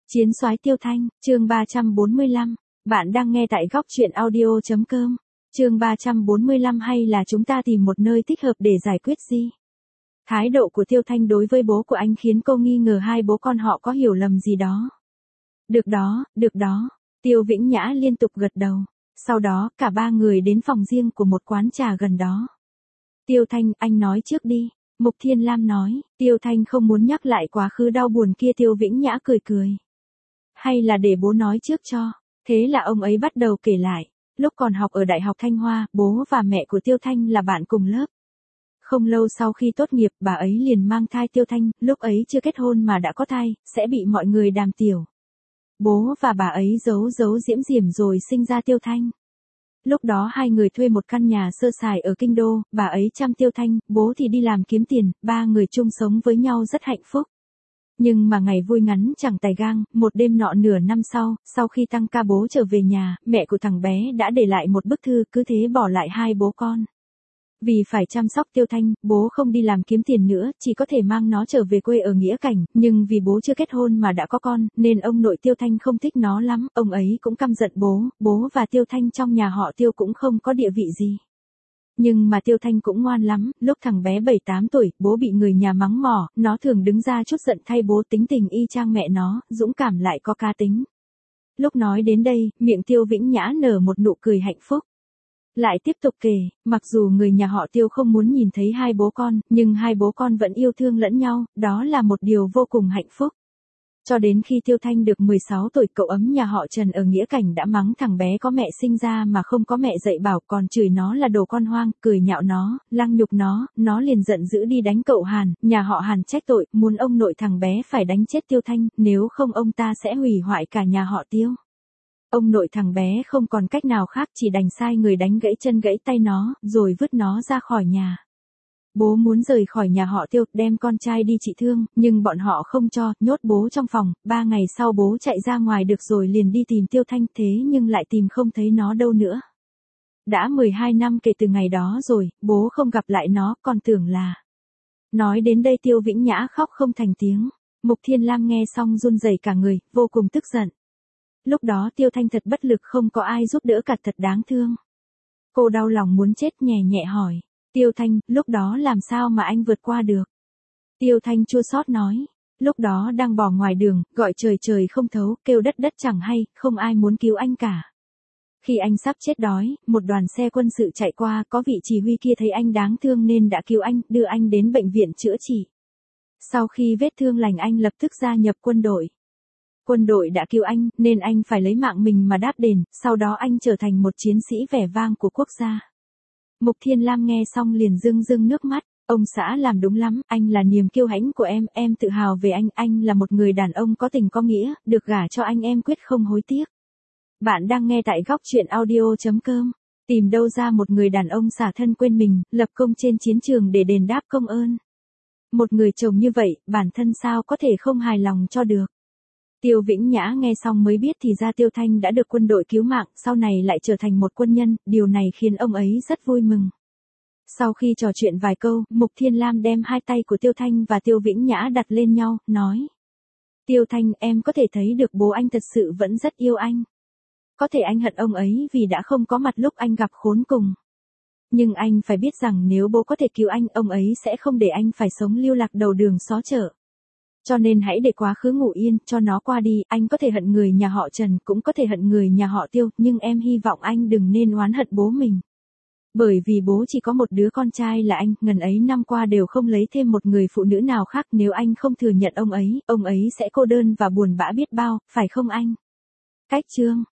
Chiến soái Tiêu Thanh, chương 345. Bạn đang nghe tại góc truyện audio.com. Chương 345 hay là chúng ta tìm một nơi thích hợp để giải quyết gì? Thái độ của Tiêu Thanh đối với bố của anh khiến cô nghi ngờ hai bố con họ có hiểu lầm gì đó. Được đó. Tiêu Vĩnh Nhã liên tục gật đầu. Sau đó, cả ba người đến phòng riêng của một quán trà gần đó. Tiêu Thanh, anh nói trước đi. Mục Thiên Lam nói. Tiêu Thanh không muốn nhắc lại quá khứ đau buồn kia. Tiêu Vĩnh Nhã cười. Hay là để bố nói trước cho. Thế là ông ấy bắt đầu kể lại. Lúc còn học ở Đại học Thanh Hoa, bố và mẹ của Tiêu Thanh là bạn cùng lớp. Không lâu sau khi tốt nghiệp, bà ấy liền mang thai Tiêu Thanh, lúc ấy chưa kết hôn mà đã có thai, sẽ bị mọi người đàm tiểu. Bố và bà ấy giấu diễm rồi sinh ra Tiêu Thanh. Lúc đó hai người thuê một căn nhà sơ sài ở Kinh Đô, bà ấy chăm Tiêu Thanh, bố thì đi làm kiếm tiền, ba người chung sống với nhau rất hạnh phúc. Nhưng mà ngày vui ngắn chẳng tài gang, một đêm nọ nửa năm sau khi tăng ca bố trở về nhà, mẹ của thằng bé đã để lại một bức thư, cứ thế bỏ lại hai bố con. Vì phải chăm sóc Tiêu Thanh, bố không đi làm kiếm tiền nữa, chỉ có thể mang nó trở về quê ở Nghĩa Cảnh, nhưng vì bố chưa kết hôn mà đã có con, nên ông nội Tiêu Thanh không thích nó lắm, ông ấy cũng căm giận bố và Tiêu Thanh trong nhà họ Tiêu cũng không có địa vị gì. Nhưng mà Tiêu Thanh cũng ngoan lắm, lúc thằng bé 7-8 tuổi, bố bị người nhà mắng mỏ, nó thường đứng ra chút giận thay bố, tính tình y chang mẹ nó, dũng cảm lại có cá tính. Lúc nói đến đây, miệng Tiêu Vĩnh Nhã nở một nụ cười hạnh phúc. Lại tiếp tục kể, mặc dù người nhà họ Tiêu không muốn nhìn thấy hai bố con, nhưng hai bố con vẫn yêu thương lẫn nhau, đó là một điều vô cùng hạnh phúc. Cho đến khi Tiêu Thanh được 16 tuổi, cậu ấm nhà họ Trần ở Nghĩa Cảnh đã mắng thằng bé có mẹ sinh ra mà không có mẹ dạy bảo, còn chửi nó là đồ con hoang, cười nhạo nó, lăng nhục nó liền giận dữ đi đánh cậu Hàn, nhà họ Hàn trách tội, muốn ông nội thằng bé phải đánh chết Tiêu Thanh, nếu không ông ta sẽ hủy hoại cả nhà họ Tiêu. Ông nội thằng bé không còn cách nào khác, chỉ đành sai người đánh gãy chân gãy tay nó, rồi vứt nó ra khỏi nhà. Bố muốn rời khỏi nhà họ Tiêu, đem con trai đi trị thương, nhưng bọn họ không cho, nhốt bố trong phòng. 3 ngày sau bố chạy ra ngoài được rồi liền đi tìm Tiêu Thanh, thế nhưng lại tìm không thấy nó đâu nữa. Đã 12 năm kể từ ngày đó rồi, bố không gặp lại nó, còn tưởng là... Nói đến đây Tiêu Vĩnh Nhã khóc không thành tiếng. Mục Thiên Lam nghe xong run rẩy cả người, vô cùng tức giận. Lúc đó Tiêu Thanh thật bất lực, không có ai giúp đỡ cả, thật đáng thương. Cô đau lòng muốn chết, nhẹ hỏi. Tiêu Thanh, lúc đó làm sao mà anh vượt qua được? Tiêu Thanh chua xót nói. Lúc đó đang bò ngoài đường, gọi trời không thấu, kêu đất chẳng hay, không ai muốn cứu anh cả. Khi anh sắp chết đói, một đoàn xe quân sự chạy qua, có vị chỉ huy kia thấy anh đáng thương nên đã cứu anh, đưa anh đến bệnh viện chữa trị. Sau khi vết thương lành anh lập tức gia nhập quân đội. Quân đội đã cứu anh, nên anh phải lấy mạng mình mà đáp đền, sau đó anh trở thành một chiến sĩ vẻ vang của quốc gia. Mục Thiên Lam nghe xong liền rưng nước mắt, ông xã làm đúng lắm, anh là niềm kiêu hãnh của em tự hào về anh là một người đàn ông có tình có nghĩa, được gả cho anh em quyết không hối tiếc. Bạn đang nghe tại góc truyện audio.com, tìm đâu ra một người đàn ông xả thân quên mình, lập công trên chiến trường để đền đáp công ơn. Một người chồng như vậy, bản thân sao có thể không hài lòng cho được. Tiêu Vĩnh Nhã nghe xong mới biết thì ra Tiêu Thanh đã được quân đội cứu mạng, sau này lại trở thành một quân nhân, điều này khiến ông ấy rất vui mừng. Sau khi trò chuyện vài câu, Mục Thiên Lam đem hai tay của Tiêu Thanh và Tiêu Vĩnh Nhã đặt lên nhau, nói. Tiêu Thanh, em có thể thấy được bố anh thật sự vẫn rất yêu anh. Có thể anh hận ông ấy vì đã không có mặt lúc anh gặp khốn cùng. Nhưng anh phải biết rằng nếu bố có thể cứu anh, ông ấy sẽ không để anh phải sống lưu lạc đầu đường xó chợ. Cho nên hãy để quá khứ ngủ yên, cho nó qua đi, anh có thể hận người nhà họ Trần, cũng có thể hận người nhà họ Tiêu, nhưng em hy vọng anh đừng nên oán hận bố mình. Bởi vì bố chỉ có một đứa con trai là anh, ngần ấy năm qua đều không lấy thêm một người phụ nữ nào khác, nếu anh không thừa nhận ông ấy sẽ cô đơn và buồn bã biết bao, phải không anh? Cách chương